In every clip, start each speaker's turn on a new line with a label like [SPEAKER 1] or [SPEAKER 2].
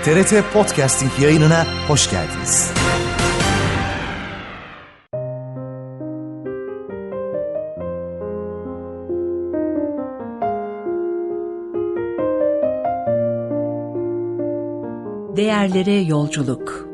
[SPEAKER 1] TRT Podcasting yayınına hoş geldiniz.
[SPEAKER 2] Değerlere yolculuk.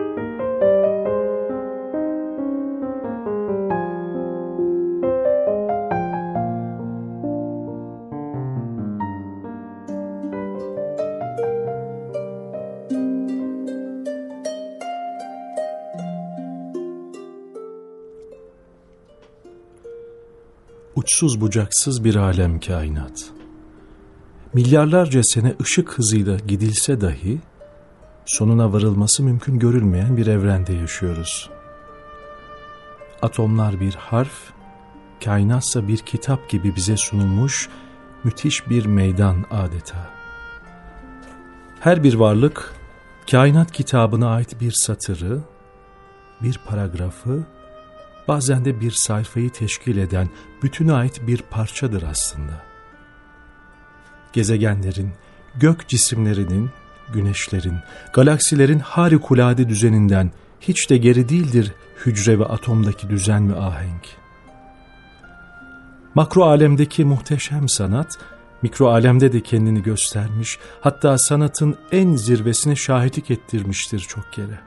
[SPEAKER 3] Uçsuz bucaksız bir alem kainat. Milyarlarca sene ışık hızıyla gidilse dahi sonuna varılması mümkün görülmeyen bir evrende yaşıyoruz. Atomlar bir harf, kainatsa bir kitap gibi bize sunulmuş müthiş bir meydan adeta. Her bir varlık kainat kitabına ait bir satırı, bir paragrafı, bazen de bir sayfayı teşkil eden bütüne ait bir parçadır aslında. Gezegenlerin, gök cisimlerinin, güneşlerin, galaksilerin harikulade düzeninden hiç de geri değildir hücre ve atomdaki düzen ve ahenk. Makro alemdeki muhteşem sanat, mikro alemde de kendini göstermiş, hatta sanatın en zirvesine şahitlik ettirmiştir çok kere.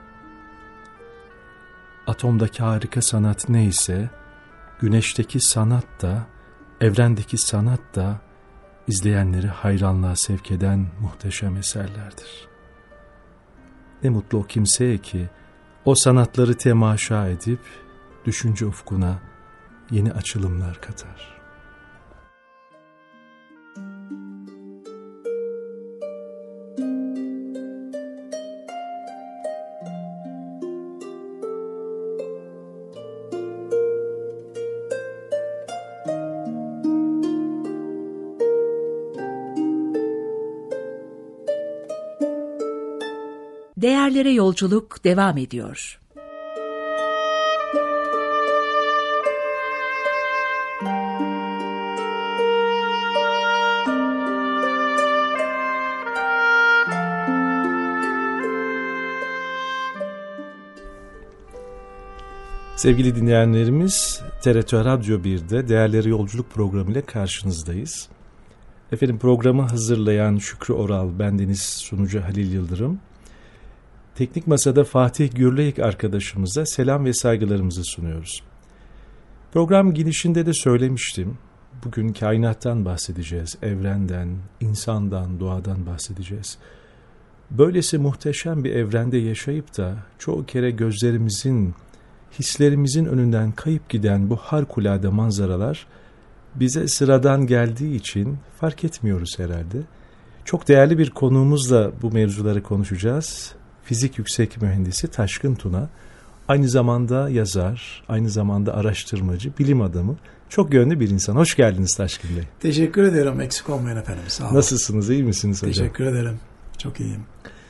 [SPEAKER 3] Atomdaki harika sanat neyse, güneşteki sanat da, evrendeki sanat da, izleyenleri hayranlığa sevk eden muhteşem eserlerdir. Ne mutlu o kimseye ki, o sanatları temaşa edip, düşünce ufkuna yeni açılımlar katar.
[SPEAKER 2] Değerlere yolculuk devam ediyor.
[SPEAKER 3] Sevgili dinleyenlerimiz, TRT Radyo 1'de Değerlere Yolculuk programı ile karşınızdayız. Efendim, programı hazırlayan Şükrü Oral, bendeniz sunucu Halil Yıldırım. Teknik Masa'da Fatih Gürleyik arkadaşımıza selam ve saygılarımızı sunuyoruz. Program girişinde de söylemiştim. Bugün kainattan bahsedeceğiz, evrenden, insandan, doğadan bahsedeceğiz. Böylesi muhteşem bir evrende yaşayıp da çoğu kere gözlerimizin, hislerimizin önünden kayıp giden bu harikulade manzaralar bize sıradan geldiği için fark etmiyoruz herhalde. Çok değerli bir konuğumuzla bu mevzuları konuşacağız. Fizik yüksek mühendisi Taşkın Tuna, aynı zamanda yazar, aynı zamanda araştırmacı, bilim adamı, çok yönlü bir insan. Hoş geldiniz Taşkın Bey.
[SPEAKER 4] Teşekkür ederim, eksik olmayın efendim, sağ olun.
[SPEAKER 3] Nasılsınız, iyi misiniz hocam?
[SPEAKER 4] Teşekkür ederim, çok iyiyim.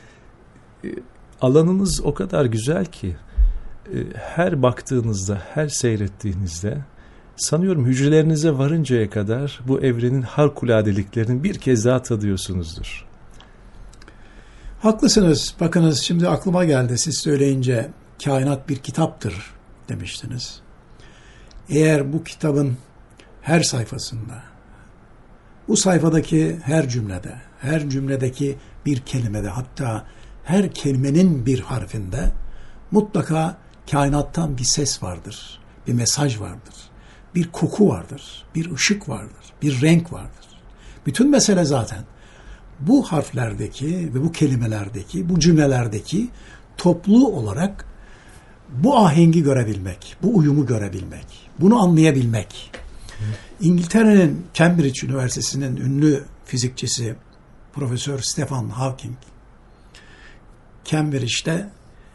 [SPEAKER 3] Alanınız o kadar güzel ki, her baktığınızda, her seyrettiğinizde, sanıyorum hücrelerinize varıncaya kadar bu evrenin harikuladeliklerini bir kez daha tadıyorsunuzdur.
[SPEAKER 4] Haklısınız. Bakınız, şimdi aklıma geldi siz söyleyince, kainat bir kitaptır demiştiniz. Eğer bu kitabın her sayfasında, bu sayfadaki her cümlede, her cümledeki bir kelimede, hatta her kelimenin bir harfinde mutlaka kainattan bir ses vardır, bir mesaj vardır, bir koku vardır, bir ışık vardır, bir renk vardır. Bütün mesele zaten bu harflerdeki ve bu kelimelerdeki, bu cümlelerdeki toplu olarak bu ahengi görebilmek, bu uyumu görebilmek, bunu anlayabilmek. İngiltere'nin Cambridge Üniversitesi'nin ünlü fizikçisi Profesör Stephen Hawking, Cambridge'de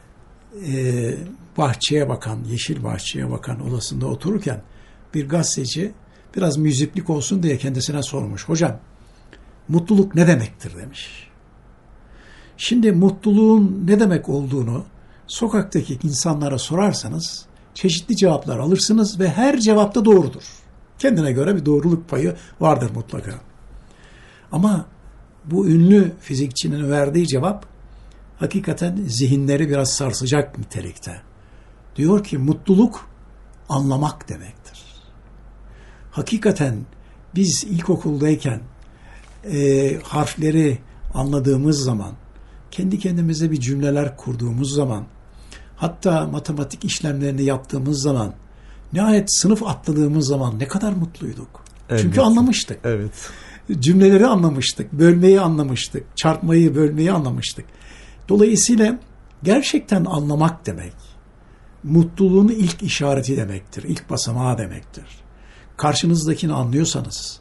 [SPEAKER 4] bahçeye bakan, yeşil bahçeye bakan odasında otururken bir gazeteci biraz müziklik olsun diye kendisine sormuş. Hocam, mutluluk ne demektir demiş. Şimdi mutluluğun ne demek olduğunu sokaktaki insanlara sorarsanız çeşitli cevaplar alırsınız ve her cevapta doğrudur. Kendine göre bir doğruluk payı vardır mutlaka. Ama bu ünlü fizikçinin verdiği cevap hakikaten zihinleri biraz sarsacak nitelikte. Diyor ki mutluluk anlamak demektir. Hakikaten biz ilkokuldayken harfleri anladığımız zaman, kendi kendimize bir cümleler kurduğumuz zaman, hatta matematik işlemlerini yaptığımız zaman, nihayet sınıf atladığımız zaman ne kadar mutluyduk. Evet. Çünkü anlamıştık.
[SPEAKER 3] Evet.
[SPEAKER 4] Cümleleri anlamıştık, bölmeyi anlamıştık, çarpmayı, bölmeyi anlamıştık. Dolayısıyla gerçekten anlamak demek, mutluluğun ilk işareti demektir, ilk basamağı demektir. Karşınızdakini anlıyorsanız,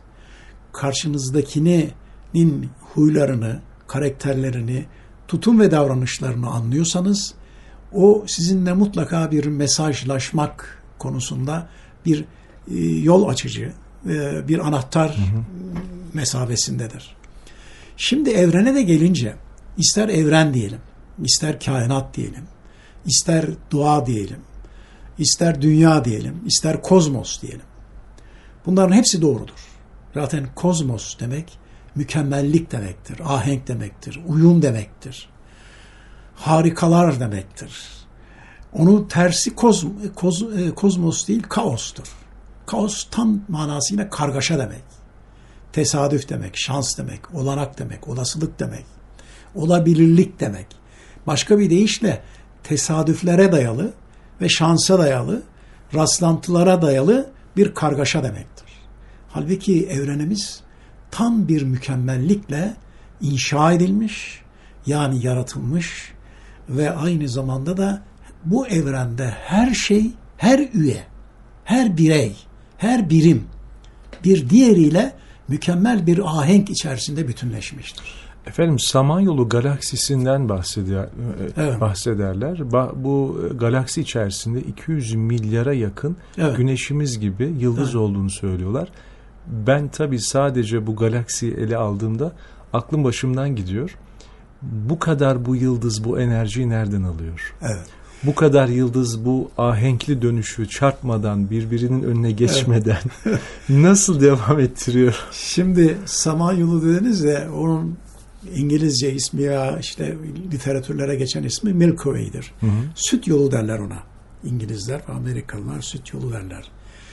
[SPEAKER 4] karşınızdakinin huylarını, karakterlerini, tutum ve davranışlarını anlıyorsanız, o sizinle mutlaka bir mesajlaşmak konusunda bir yol açıcı, bir anahtar mesafesindedir. Şimdi evrene de gelince, ister evren diyelim, ister kainat diyelim, ister doğa diyelim, ister dünya diyelim, ister kozmos diyelim. Bunların hepsi doğrudur. Zaten kozmos demek mükemmellik demektir, ahenk demektir, uyum demektir, harikalar demektir. Onun tersi kozmos değil, kaostur. Kaos tam manasıyla kargaşa demek. Tesadüf demek, şans demek, olanak demek, olasılık demek, olabilirlik demek. Başka bir deyişle tesadüflere dayalı ve şansa dayalı, rastlantılara dayalı bir kargaşa demektir. Halbuki evrenimiz tam bir mükemmellikle inşa edilmiş, yani yaratılmış ve aynı zamanda da bu evrende her şey, her üye, her birey, her birim bir diğeriyle mükemmel bir ahenk içerisinde bütünleşmiştir.
[SPEAKER 3] Efendim Samanyolu galaksisinden
[SPEAKER 4] evet.
[SPEAKER 3] bahsederler. Bu galaksi içerisinde 200 milyara yakın
[SPEAKER 4] evet.
[SPEAKER 3] güneşimiz gibi yıldız evet. olduğunu söylüyorlar. Ben tabii sadece bu galaksiyi ele aldığımda aklım başımdan gidiyor. Bu kadar bu yıldız bu enerjiyi nereden alıyor?
[SPEAKER 4] Evet.
[SPEAKER 3] Bu kadar yıldız bu ahenkli dönüşü çarpmadan, birbirinin önüne geçmeden evet. nasıl devam ettiriyor?
[SPEAKER 4] Şimdi Samanyolu dediniz ya, onun İngilizce ismi ya işte literatürlere geçen ismi Milky Way'dir. Hı hı. Süt yolu derler ona. İngilizler ve Amerikalılar süt yolu derler.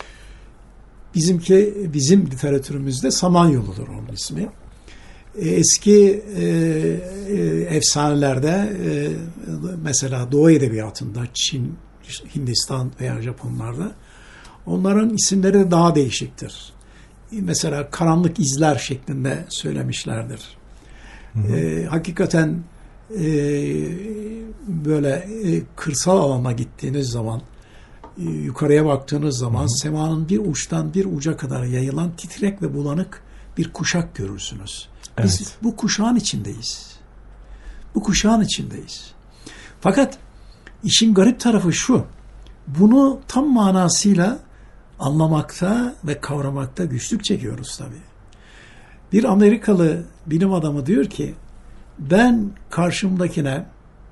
[SPEAKER 4] Bizim literatürümüzde Samanyolu'dur onun ismi. Eski efsanelerde mesela Doğu Edebiyatı'nda Çin, Hindistan veya Japonlarda onların isimleri de daha değişiktir. Mesela karanlık izler şeklinde söylemişlerdir. Hakikaten böyle kırsal alana gittiğiniz zaman, yukarıya baktığınız zaman semanın bir uçtan bir uca kadar yayılan titrek ve bulanık bir kuşak görürsünüz. Biz evet. bu kuşağın içindeyiz. Bu kuşağın içindeyiz. Fakat işin garip tarafı şu, bunu tam manasıyla anlamakta ve kavramakta güçlük çekiyoruz tabii. Bir Amerikalı bilim adamı diyor ki, ben karşımdakine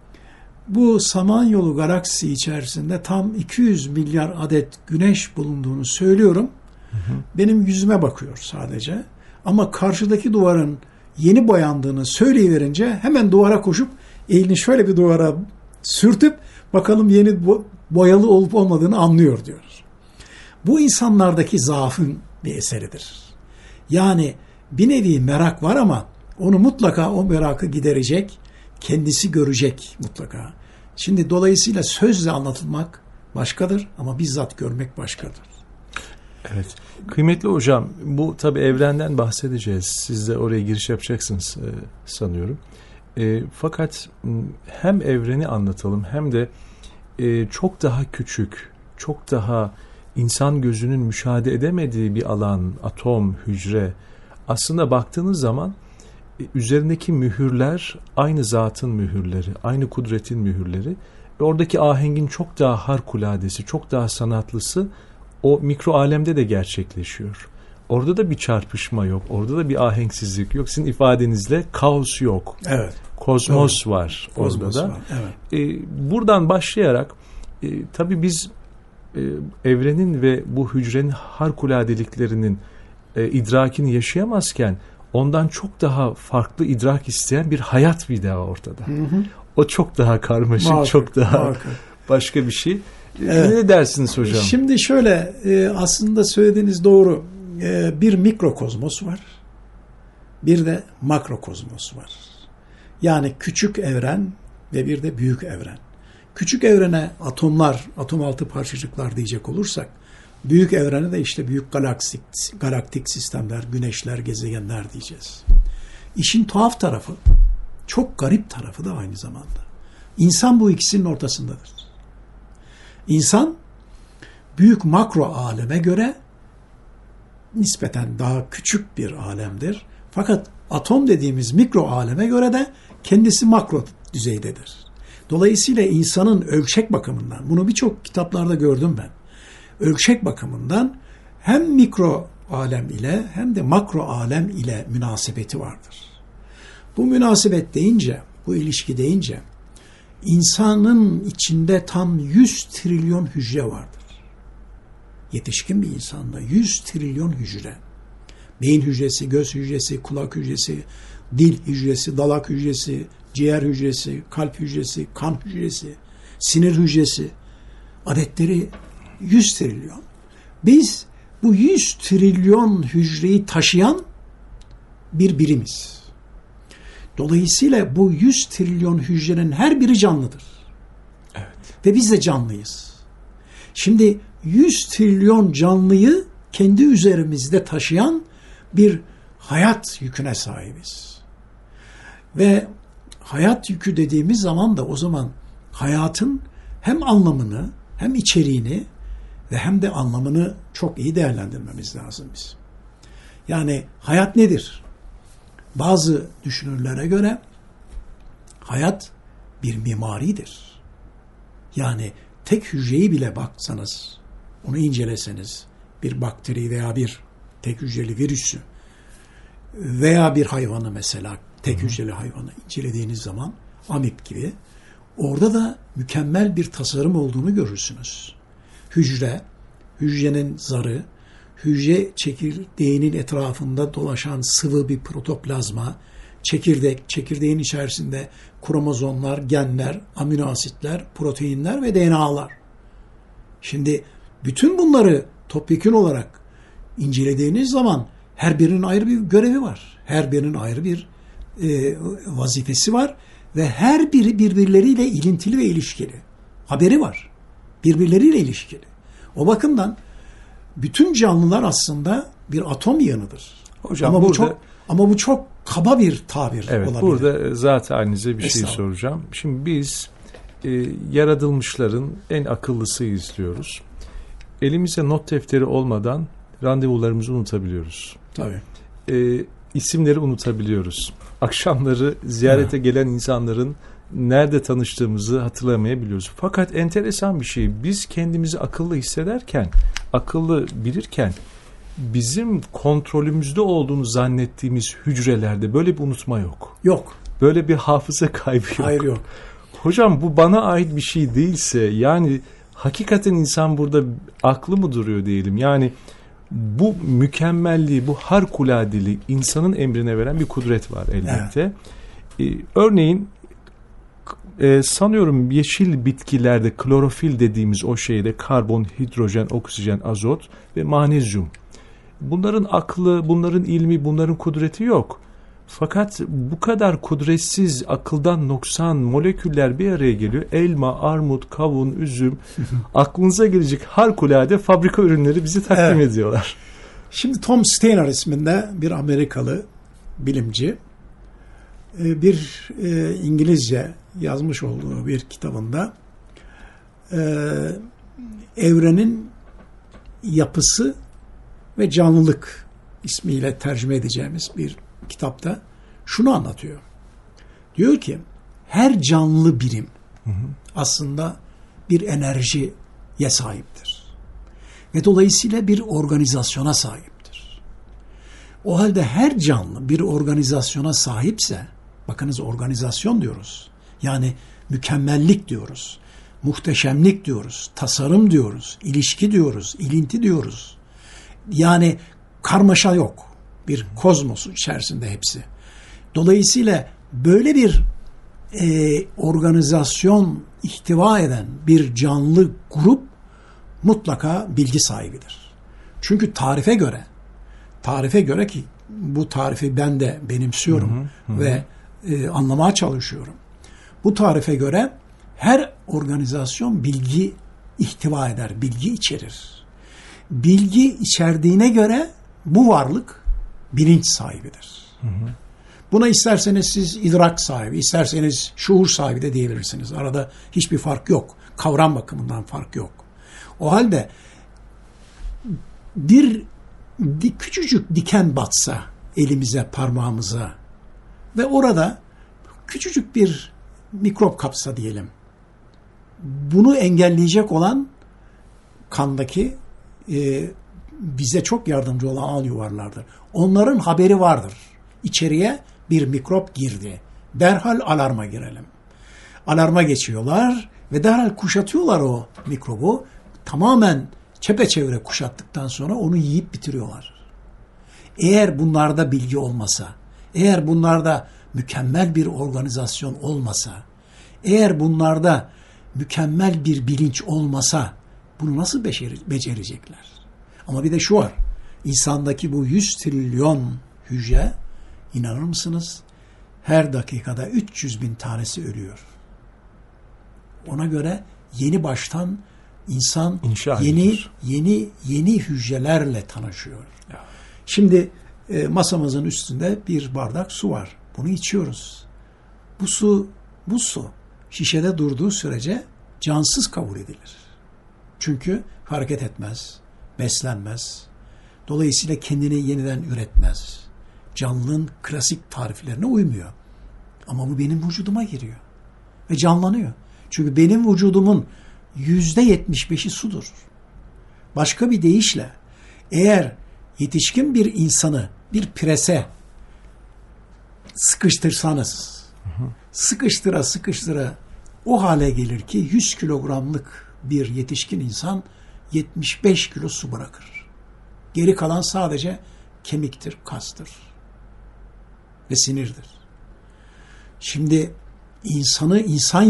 [SPEAKER 4] bu Samanyolu galaksisi içerisinde tam 200 milyar adet güneş bulunduğunu söylüyorum. Hı hı. Benim yüzüme bakıyor sadece. Ama karşıdaki duvarın yeni boyandığını söyleyiverince hemen duvara koşup elini şöyle bir duvara sürtüp bakalım yeni boyalı olup olmadığını anlıyor diyor. Bu insanlardaki zaafın bir eseridir. Yani bir nevi merak var ama onu mutlaka o merakı giderecek, kendisi görecek mutlaka. Şimdi dolayısıyla sözle anlatılmak başkadır ama bizzat görmek başkadır.
[SPEAKER 3] Evet. Kıymetli hocam, bu tabii evrenden bahsedeceğiz. Siz de oraya giriş yapacaksınız sanıyorum. Fakat hem evreni anlatalım hem de çok daha küçük, çok daha insan gözünün müşahede edemediği bir alan, atom, hücre. Aslında baktığınız zaman üzerindeki mühürler aynı zatın mühürleri, aynı kudretin mühürleri. Ve oradaki ahengin çok daha harikuladesi, çok daha sanatlısı o mikro alemde de gerçekleşiyor. Orada da bir çarpışma yok, orada da bir ahenksizlik yok. Sizin ifadenizle kaos yok.
[SPEAKER 4] Evet.
[SPEAKER 3] Kozmos var orada da.
[SPEAKER 4] Evet.
[SPEAKER 3] Buradan başlayarak tabii biz evrenin ve bu hücrenin harikuladeliklerinin idrakini yaşayamazken ondan çok daha farklı idrak isteyen bir hayat bir daha ortada. Hı hı. O çok daha karmaşık,
[SPEAKER 4] Muhakkak,
[SPEAKER 3] çok daha
[SPEAKER 4] muhakkak.
[SPEAKER 3] başka bir şey.
[SPEAKER 4] Evet.
[SPEAKER 3] Ne dersiniz hocam?
[SPEAKER 4] Şimdi şöyle, aslında söylediğiniz doğru. Bir mikrokozmos var, bir de makrokozmos var. Yani küçük evren ve bir de büyük evren. Küçük evrene atomlar, atom altı parçacıklar diyecek olursak, büyük evrene de işte büyük galaktik sistemler, güneşler, gezegenler diyeceğiz. İşin tuhaf tarafı, çok garip tarafı da aynı zamanda. İnsan bu ikisinin ortasındadır. İnsan büyük makro aleme göre nispeten daha küçük bir alemdir. Fakat atom dediğimiz mikro aleme göre de kendisi makro düzeydedir. Dolayısıyla insanın ölçek bakımından, bunu birçok kitaplarda gördüm ben, ölçek bakımından hem mikro alem ile hem de makro alem ile münasebeti vardır. Bu münasebet deyince, bu ilişki deyince, insanın içinde tam 100 trilyon hücre vardır. Yetişkin bir insanda 100 trilyon hücre. Beyin hücresi, göz hücresi, kulak hücresi, dil hücresi, dalak hücresi, ciğer hücresi, kalp hücresi, kan hücresi, sinir hücresi, adetleri 100 trilyon. Biz bu 100 trilyon hücreyi taşıyan bir birimiz. Dolayısıyla bu 100 trilyon hücrenin her biri canlıdır.
[SPEAKER 3] Evet.
[SPEAKER 4] Ve biz de canlıyız. Şimdi 100 trilyon canlıyı kendi üzerimizde taşıyan bir hayat yüküne sahibiz. Ve hayat yükü dediğimiz zaman da o zaman hayatın hem anlamını hem içeriğini ve hem de anlamını çok iyi değerlendirmemiz lazım biz. Yani hayat nedir? Bazı düşünürlere göre hayat bir mimaridir. Yani tek hücreyi bile baksanız, onu inceleseniz, bir bakteri veya bir tek hücreli virüsü veya bir hayvanı mesela, tek hücreli hayvanı incelediğiniz zaman, amip gibi, orada da mükemmel bir tasarım olduğunu görürsünüz. Hücre, hücrenin zarı, hücre çekirdeğinin etrafında dolaşan sıvı bir protoplazma, çekirdek, çekirdeğin içerisinde kromozomlar, genler, amino asitler, proteinler ve DNA'lar. Şimdi bütün bunları topyekün olarak incelediğiniz zaman her birinin ayrı bir görevi var. Her birinin ayrı bir vazifesi var ve her biri birbirleriyle ilintili ve ilişkili. Haberi var. Birbirleriyle ilişkili. O bakımdan bütün canlılar aslında bir atom yığınıdır.
[SPEAKER 3] Hocam
[SPEAKER 4] ama bu çok kaba bir tabir
[SPEAKER 3] evet,
[SPEAKER 4] olabilir.
[SPEAKER 3] Burada zaten halinize bir şey soracağım. Şimdi biz yaratılmışların en akıllısıyız diyoruz. Elimize not defteri olmadan randevularımızı unutabiliyoruz.
[SPEAKER 4] Tabii.
[SPEAKER 3] İsimleri unutabiliyoruz. Akşamları ziyarete gelen insanların nerede tanıştığımızı hatırlamayabiliyoruz. Fakat enteresan bir şey. Biz kendimizi akıllı hissederken, akıllı bilirken bizim kontrolümüzde olduğunu zannettiğimiz hücrelerde böyle bir unutma yok.
[SPEAKER 4] Yok.
[SPEAKER 3] Böyle bir hafıza kaybı yok.
[SPEAKER 4] Hayır, yok.
[SPEAKER 3] Hocam bu bana ait bir şey değilse, yani hakikaten insan burada aklı mı duruyor diyelim. Yani bu mükemmelliği, bu harikuladeliği insanın emrine veren bir kudret var elbette. Evet. Örneğin sanıyorum yeşil bitkilerde klorofil dediğimiz o şeyde karbon, hidrojen, oksijen, azot ve magnezyum. Bunların aklı, bunların ilmi, bunların kudreti yok. Fakat bu kadar kudretsiz, akıldan noksan moleküller bir araya geliyor. Elma, armut, kavun, üzüm, aklınıza gelecek harikulade fabrika ürünleri bize takdim ediyorlar.
[SPEAKER 4] Şimdi Tom Steiner isminde bir Amerikalı bilimci bir İngilizce yazmış olduğu bir kitabında evrenin yapısı ve canlılık ismiyle tercüme edeceğimiz bir kitapta şunu anlatıyor. Diyor ki her canlı birim aslında bir enerjiye sahiptir. Ve dolayısıyla bir organizasyona sahiptir. O halde her canlı bir organizasyona sahipse, bakınız organizasyon diyoruz. Yani mükemmellik diyoruz. Muhteşemlik diyoruz. Tasarım diyoruz. İlişki diyoruz. İlinti diyoruz. Yani karmaşa yok. Bir kozmosun içerisinde hepsi. Dolayısıyla böyle bir organizasyon ihtiva eden bir canlı grup mutlaka bilgi sahibidir. Çünkü tarife göre ki bu tarifi ben de benimsiyorum ve anlamaya çalışıyorum. Bu tarife göre her organizasyon bilgi ihtiva eder, bilgi içerir. Bilgi içerdiğine göre bu varlık bilinç sahibidir. Buna isterseniz siz idrak sahibi, isterseniz şuur sahibi de diyebilirsiniz. Arada hiçbir fark yok. Kavram bakımından fark yok. O halde bir küçücük diken batsa elimize, parmağımıza ve orada küçücük bir mikrop kapsa diyelim. Bunu engelleyecek olan kandaki bize çok yardımcı olan al yuvarlardır. Onların haberi vardır. İçeriye bir mikrop girdi. Derhal alarma girelim. Alarma geçiyorlar ve derhal kuşatıyorlar o mikrobu. Tamamen çepeçevre kuşattıktan sonra onu yiyip bitiriyorlar. Eğer bunlarda bilgi olmasa, eğer bunlarda mükemmel bir organizasyon olmasa, eğer bunlarda mükemmel bir bilinç olmasa bunu nasıl becerecekler? Ama bir de şu var. İnsandaki bu 100 trilyon hücre, inanır mısınız? Her dakikada 300 bin tanesi ölüyor. Ona göre yeni baştan insan yeni hücrelerle tanışıyor. Ya. Şimdi masamızın üstünde bir bardak su var. Bunu içiyoruz. Bu su şişede durduğu sürece cansız kabul edilir. Çünkü hareket etmez, beslenmez. Dolayısıyla kendini yeniden üretmez. Canlılığın klasik tariflerine uymuyor. Ama bu benim vücuduma giriyor. Ve canlanıyor. Çünkü benim vücudumun %75'i sudur. Başka bir deyişle eğer yetişkin bir insanı bir prese sıkıştırsanız, sıkıştıra o hale gelir ki 100 kilogramlık bir yetişkin insan 75 kilo su bırakır. Geri kalan sadece kemiktir, kastır ve sinirdir. Şimdi insanı insan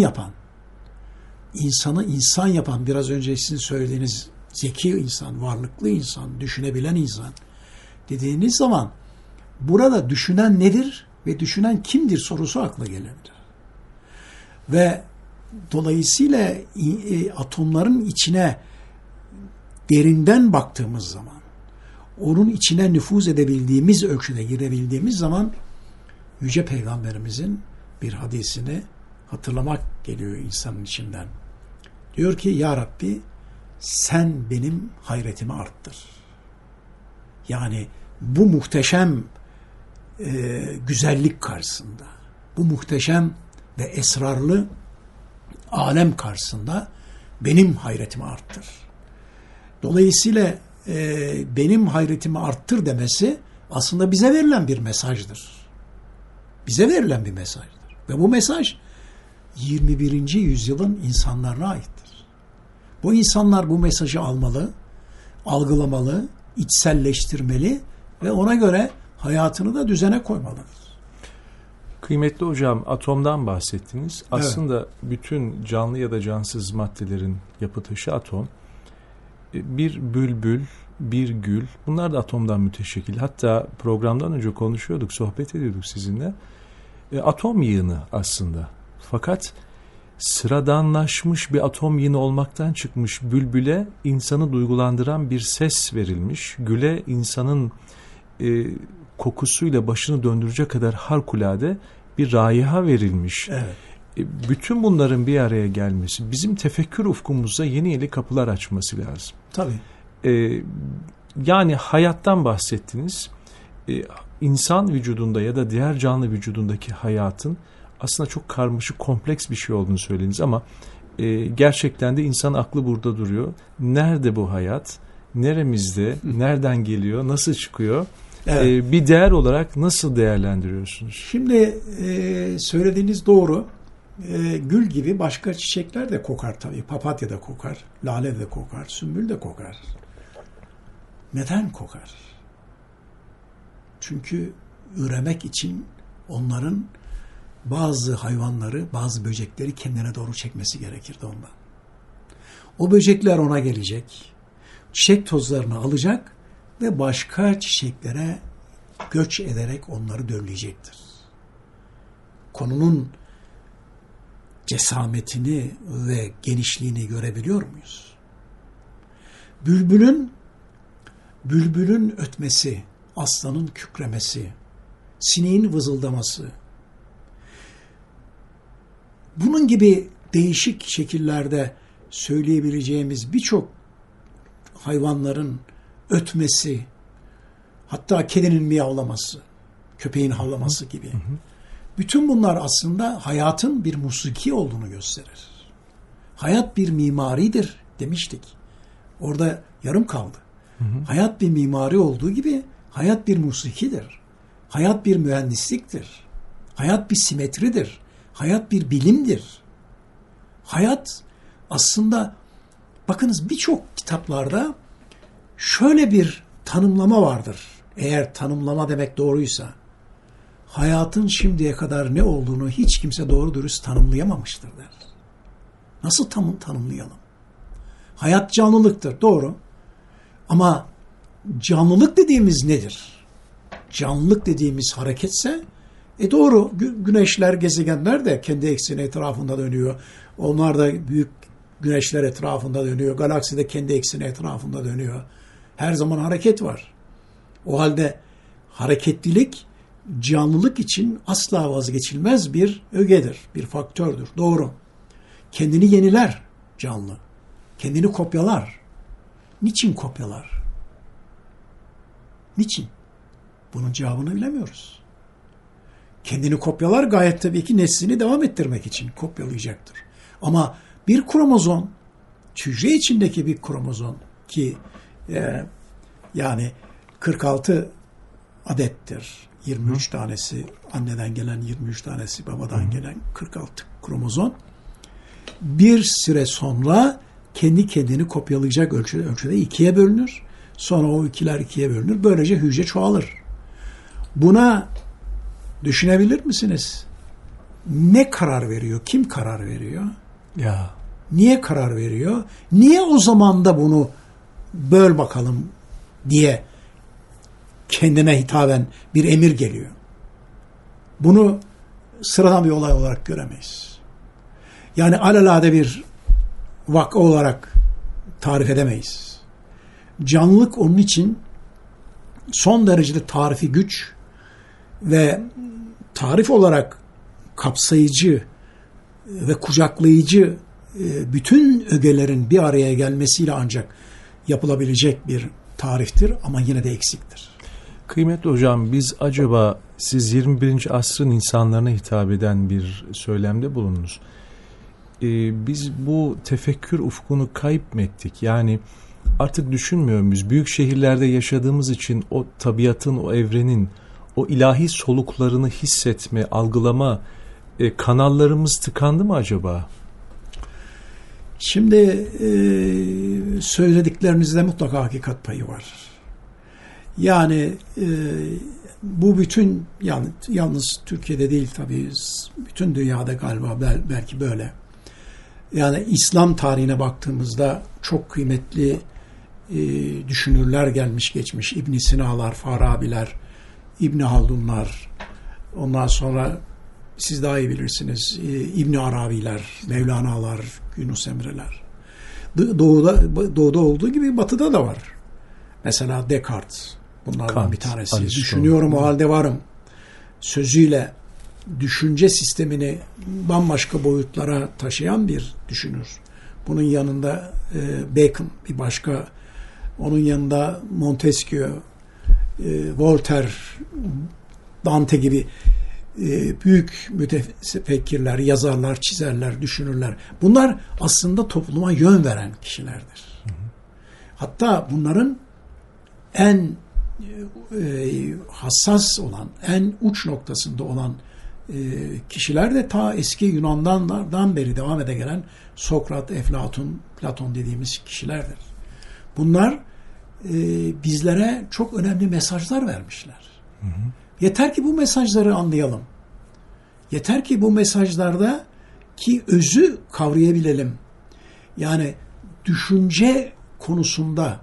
[SPEAKER 4] yapan biraz önce sizin söylediğiniz zeki insan, varlıklı insan, düşünebilen insan dediğiniz zaman burada düşünen nedir ve düşünen kimdir sorusu akla gelir. Ve dolayısıyla atomların içine derinden baktığımız zaman, onun içine nüfuz edebildiğimiz ölçüde girebildiğimiz zaman Yüce Peygamberimizin bir hadisini hatırlamak geliyor insanın içinden. Diyor ki ya Rabbi sen benim hayretimi arttır. Yani bu muhteşem güzellik karşısında, bu muhteşem ve esrarlı alem karşısında benim hayretimi arttır. Dolayısıyla benim hayretimi arttır demesi aslında bize verilen bir mesajdır. Bize verilen bir mesajdır. Ve bu mesaj 21. yüzyılın insanlarına aittir. Bu insanlar bu mesajı almalı, algılamalı, içselleştirmeli ve ona göre hayatını da düzene koymalıdır.
[SPEAKER 3] Kıymetli hocam, atomdan bahsettiniz. Evet. Aslında bütün canlı ya da cansız maddelerin yapı taşı atom. Bir bülbül, bir gül, bunlar da atomdan müteşekkil. Hatta programdan önce konuşuyorduk, sohbet ediyorduk sizinle. Atom yığını aslında. Fakat sıradanlaşmış bir atom yığını olmaktan çıkmış, bülbüle insanı duygulandıran bir ses verilmiş. Güle insanın kokusuyla başını döndürecek kadar harikulade bir raiha verilmiş. Evet. Bütün bunların bir araya gelmesi bizim tefekkür ufkumuza yeni kapılar açması lazım.
[SPEAKER 4] Tabii.
[SPEAKER 3] Yani hayattan bahsettiniz. İnsan vücudunda ya da diğer canlı vücudundaki hayatın aslında çok karmaşık, kompleks bir şey olduğunu söylediniz ama gerçekten de insan aklı burada duruyor. Nerede bu hayat? Neremizde? Nereden geliyor? Nasıl çıkıyor? Evet. Bir değer olarak nasıl değerlendiriyorsunuz?
[SPEAKER 4] Şimdi söylediğiniz doğru. Gül gibi başka çiçekler de kokar tabii. Papatya da kokar, lale de kokar, sümbül de kokar. Neden kokar? Çünkü üremek için onların bazı hayvanları, bazı böcekleri kendine doğru çekmesi gerekirdi ondan. O böcekler ona gelecek, çiçek tozlarını alacak ve başka çiçeklere göç ederek onları dövleyecektir. Konunun cesametini ve genişliğini görebiliyor muyuz? Bülbülün ötmesi, aslanın kükremesi, sineğin vızıldaması, bunun gibi değişik şekillerde söyleyebileceğimiz birçok hayvanların ötmesi, hatta kedinin miyavlaması, köpeğin havlaması gibi. Bütün bunlar aslında hayatın bir musiki olduğunu gösterir. Hayat bir mimaridir demiştik. Orada yarım kaldı. Hayat bir mimari olduğu gibi hayat bir musikidir. Hayat bir mühendisliktir. Hayat bir simetridir. Hayat bir bilimdir. Hayat aslında bakınız birçok kitaplarda şöyle bir tanımlama vardır. Eğer tanımlama demek doğruysa, hayatın şimdiye kadar ne olduğunu hiç kimse doğru dürüst tanımlayamamıştır der. Nasıl tanımlayalım? Hayat canlılıktır, doğru. Ama canlılık dediğimiz nedir? Canlılık dediğimiz hareketse, doğru, güneşler, gezegenler de kendi ekseni etrafında dönüyor. Onlar da büyük güneşler etrafında dönüyor. Galaksi de kendi ekseni etrafında dönüyor. Her zaman hareket var. O halde hareketlilik canlılık için asla vazgeçilmez bir ögedir, bir faktördür. Doğru. Kendini yeniler canlı. Kendini kopyalar. Niçin kopyalar? Niçin? Bunun cevabını bilemiyoruz. Kendini kopyalar gayet tabii ki neslini devam ettirmek için kopyalayacaktır. Ama bir kromozom, hücre içindeki bir kromozom ki yani 46 adettir. 23 tanesi anneden gelen, 23 tanesi babadan gelen 46 kromozom. Bir süre sonra kendi kendini kopyalayacak ölçüde ikiye bölünür. Sonra o ikiler ikiye bölünür. Böylece hücre çoğalır. Buna düşünebilir misiniz? Ne karar veriyor? Kim karar veriyor?
[SPEAKER 3] Ya.
[SPEAKER 4] Niye karar veriyor? Niye o zaman da bunu böl bakalım diye kendine hitaben bir emir geliyor? Bunu sıradan bir olay olarak göremeyiz. Yani alelade bir vaka olarak tarif edemeyiz. Canlılık onun için son derecede tarifi güç ve tarif olarak kapsayıcı ve kucaklayıcı bütün ögelerin bir araya gelmesiyle ancak yapılabilecek bir tariftir ama yine de eksiktir.
[SPEAKER 3] Kıymetli hocam, biz acaba siz 21. asrın insanlarına hitap eden bir söylemde bulundunuz. Biz bu tefekkür ufkunu kayıp mı ettik? Yani artık düşünmüyor muyuz? Büyük şehirlerde yaşadığımız için o tabiatın, o evrenin, o ilahi soluklarını hissetme, algılama kanallarımız tıkandı mı acaba?
[SPEAKER 4] Şimdi söylediklerinizde mutlaka hakikat payı var. Yani bu bütün yalnız Türkiye'de değil tabii, bütün dünyada galiba belki böyle. Yani İslam tarihine baktığımızda çok kıymetli düşünürler gelmiş geçmiş. İbn Sina'lar, Farabiler, İbn Haldunlar, ondan sonra siz daha iyi bilirsiniz İbn Arabiler, Mevlana'lar, Yunus Emre'ler. Doğuda olduğu gibi batıda da var. Mesela Descartes bunlardan Kant, bir tanesi. Aristo. Düşünüyorum o halde varım sözüyle düşünce sistemini bambaşka boyutlara taşıyan bir düşünür. Bunun yanında Bacon bir başka, onun yanında Montesquieu, Voltaire, Dante gibi büyük mütefekkirler, yazarlar, çizerler, düşünürler. Bunlar aslında topluma yön veren kişilerdir. Hatta bunların en hassas olan, en uç noktasında olan kişiler de ta eski Yunanlardan beri devam ede gelen Sokrat, Eflatun, Platon dediğimiz kişilerdir. Bunlar bizlere çok önemli mesajlar vermişler. Yeter ki bu mesajları anlayalım. Yeter ki bu mesajlarda ki özü kavrayabilelim. Yani düşünce konusunda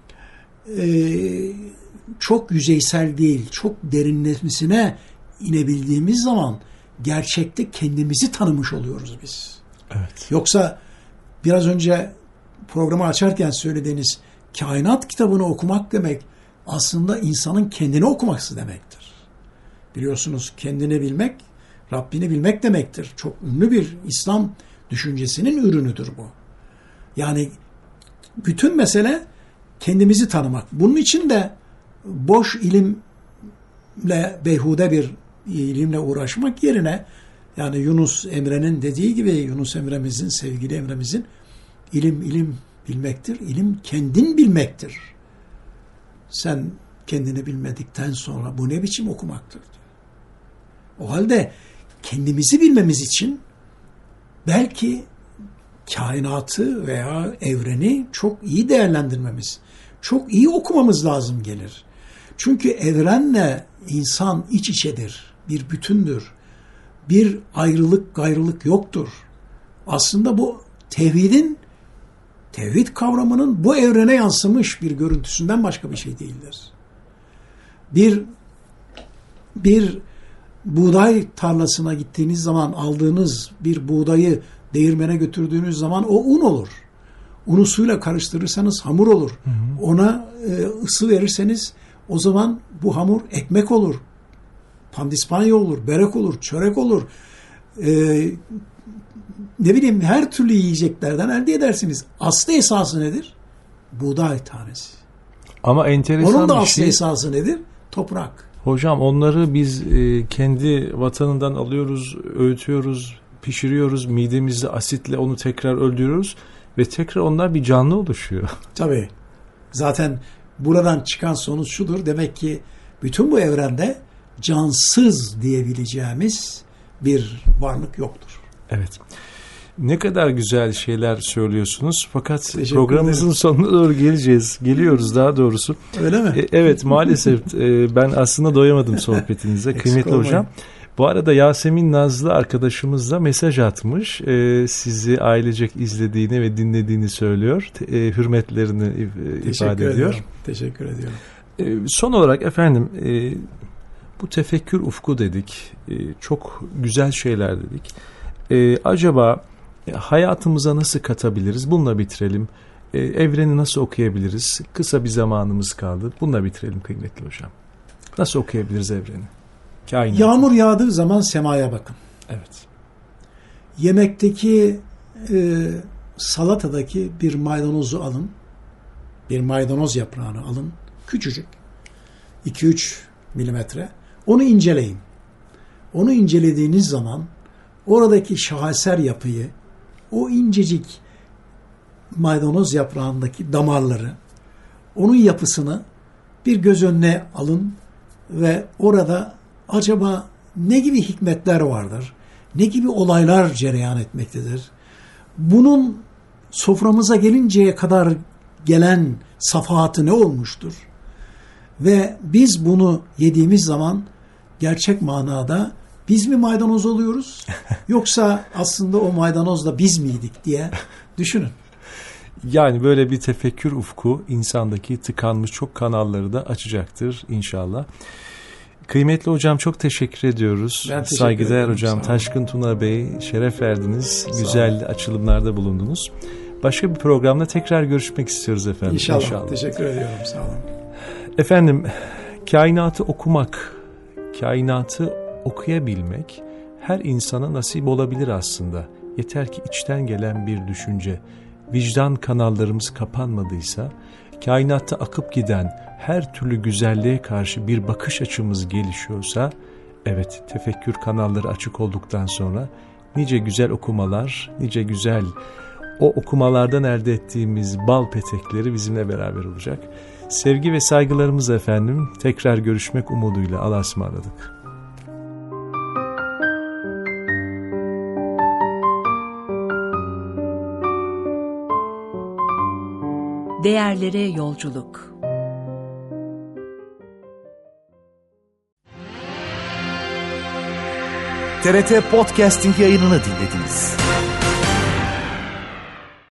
[SPEAKER 4] çok yüzeysel değil, çok derinlemesine inebildiğimiz zaman gerçekte kendimizi tanımış oluyoruz biz.
[SPEAKER 3] Evet.
[SPEAKER 4] Yoksa biraz önce programı açarken söylediğiniz kainat kitabını okumak demek aslında insanın kendini okuması demektir. Biliyorsunuz kendini bilmek, Rabbini bilmek demektir. Çok ünlü bir İslam düşüncesinin ürünüdür bu. Yani bütün mesele kendimizi tanımak. Bunun için de boş ilimle, beyhude bir ilimle uğraşmak yerine, yani Yunus Emre'nin dediği gibi, Yunus Emre'mizin, sevgili Emre'mizin, ilim bilmektir. İlim kendin bilmektir. Sen kendini bilmedikten sonra bu ne biçim okumaktır? O halde kendimizi bilmemiz için belki kainatı veya evreni çok iyi değerlendirmemiz, çok iyi okumamız lazım gelir. Çünkü evrenle insan iç içedir, bir bütündür. Bir ayrılık gayrılık yoktur. Aslında bu tevhid kavramının bu evrene yansımış bir görüntüsünden başka bir şey değildir. Bir buğday tarlasına gittiğiniz zaman aldığınız bir buğdayı değirmene götürdüğünüz zaman o un olur. Unu suyla karıştırırsanız hamur olur. Hı hı. Ona ısı verirseniz o zaman bu hamur ekmek olur. Pandispanya olur, börek olur, çörek olur. Ne bileyim, her türlü yiyeceklerden elde edersiniz. Aslı esası nedir? Buğday tanesi.
[SPEAKER 3] Ama enteresan
[SPEAKER 4] onun da
[SPEAKER 3] bir
[SPEAKER 4] aslı
[SPEAKER 3] şey.
[SPEAKER 4] esası nedir? Toprak.
[SPEAKER 3] Hocam onları biz kendi vatanından alıyoruz, öğütüyoruz, pişiriyoruz, midemizde asitle onu tekrar öldürüyoruz ve tekrar onlar bir canlı oluşuyor.
[SPEAKER 4] Tabii. Zaten buradan çıkan sonuç şudur. Demek ki bütün bu evrende cansız diyebileceğimiz bir varlık yoktur.
[SPEAKER 3] Evet. Ne kadar güzel şeyler söylüyorsunuz. Fakat programımızın sonuna doğru geliyoruz daha doğrusu.
[SPEAKER 4] Öyle mi?
[SPEAKER 3] Evet, maalesef ben aslında doyamadım sohbetinize kıymetli hocam. Bu arada Yasemin Nazlı arkadaşımız da mesaj atmış. Sizi ailecek izlediğini ve dinlediğini söylüyor. Hürmetlerini ifade ediyor.
[SPEAKER 4] Teşekkür ediyorum.
[SPEAKER 3] Son olarak efendim bu tefekkür ufku dedik. Çok güzel şeyler dedik. Acaba hayatımıza nasıl katabiliriz? Bununla bitirelim. Evreni nasıl okuyabiliriz? Kısa bir zamanımız kaldı. Bununla bitirelim kıymetli hocam. Nasıl okuyabiliriz evreni? Kainatı.
[SPEAKER 4] Yağmur yağdığı zaman semaya bakın.
[SPEAKER 3] Evet.
[SPEAKER 4] Yemekteki salatadaki bir maydanozu alın. Bir maydanoz yaprağını alın. Küçücük. 2-3 milimetre. Onu inceleyin. Onu incelediğiniz zaman oradaki şaheser yapıyı, o incecik maydanoz yaprağındaki damarları, onun yapısını bir göz önüne alın ve orada acaba ne gibi hikmetler vardır? Ne gibi olaylar cereyan etmektedir? Bunun soframıza gelinceye kadar gelen safahatı ne olmuştur? Ve biz bunu yediğimiz zaman gerçek manada biz mi maydanoz oluyoruz? Yoksa aslında o maydanoz da biz miydik diye düşünün.
[SPEAKER 3] Yani böyle bir tefekkür ufku insandaki tıkanmış çok kanalları da açacaktır inşallah. Kıymetli hocam çok teşekkür ediyoruz. Saygıdeğer hocam Taşkın Tuna Bey, şeref verdiniz. Güzel açılımlarda bulundunuz. Başka bir programda tekrar görüşmek istiyoruz efendim.
[SPEAKER 4] İnşallah. Teşekkür ediyorum. Sağ olun.
[SPEAKER 3] Efendim, kainatı okumak, kainatı okuyabilmek her insana nasip olabilir aslında. Yeter ki içten gelen bir düşünce, vicdan kanallarımız kapanmadıysa, kainatta akıp giden her türlü güzelliğe karşı bir bakış açımız gelişiyorsa, evet, tefekkür kanalları açık olduktan sonra nice güzel okumalar, nice güzel o okumalardan elde ettiğimiz bal petekleri bizimle beraber olacak. Sevgi ve saygılarımız efendim. Tekrar görüşmek umuduyla. Allah'a ısmarladık.
[SPEAKER 2] Değerlere yolculuk.
[SPEAKER 1] TRT Podcasting yayınını dinlediniz.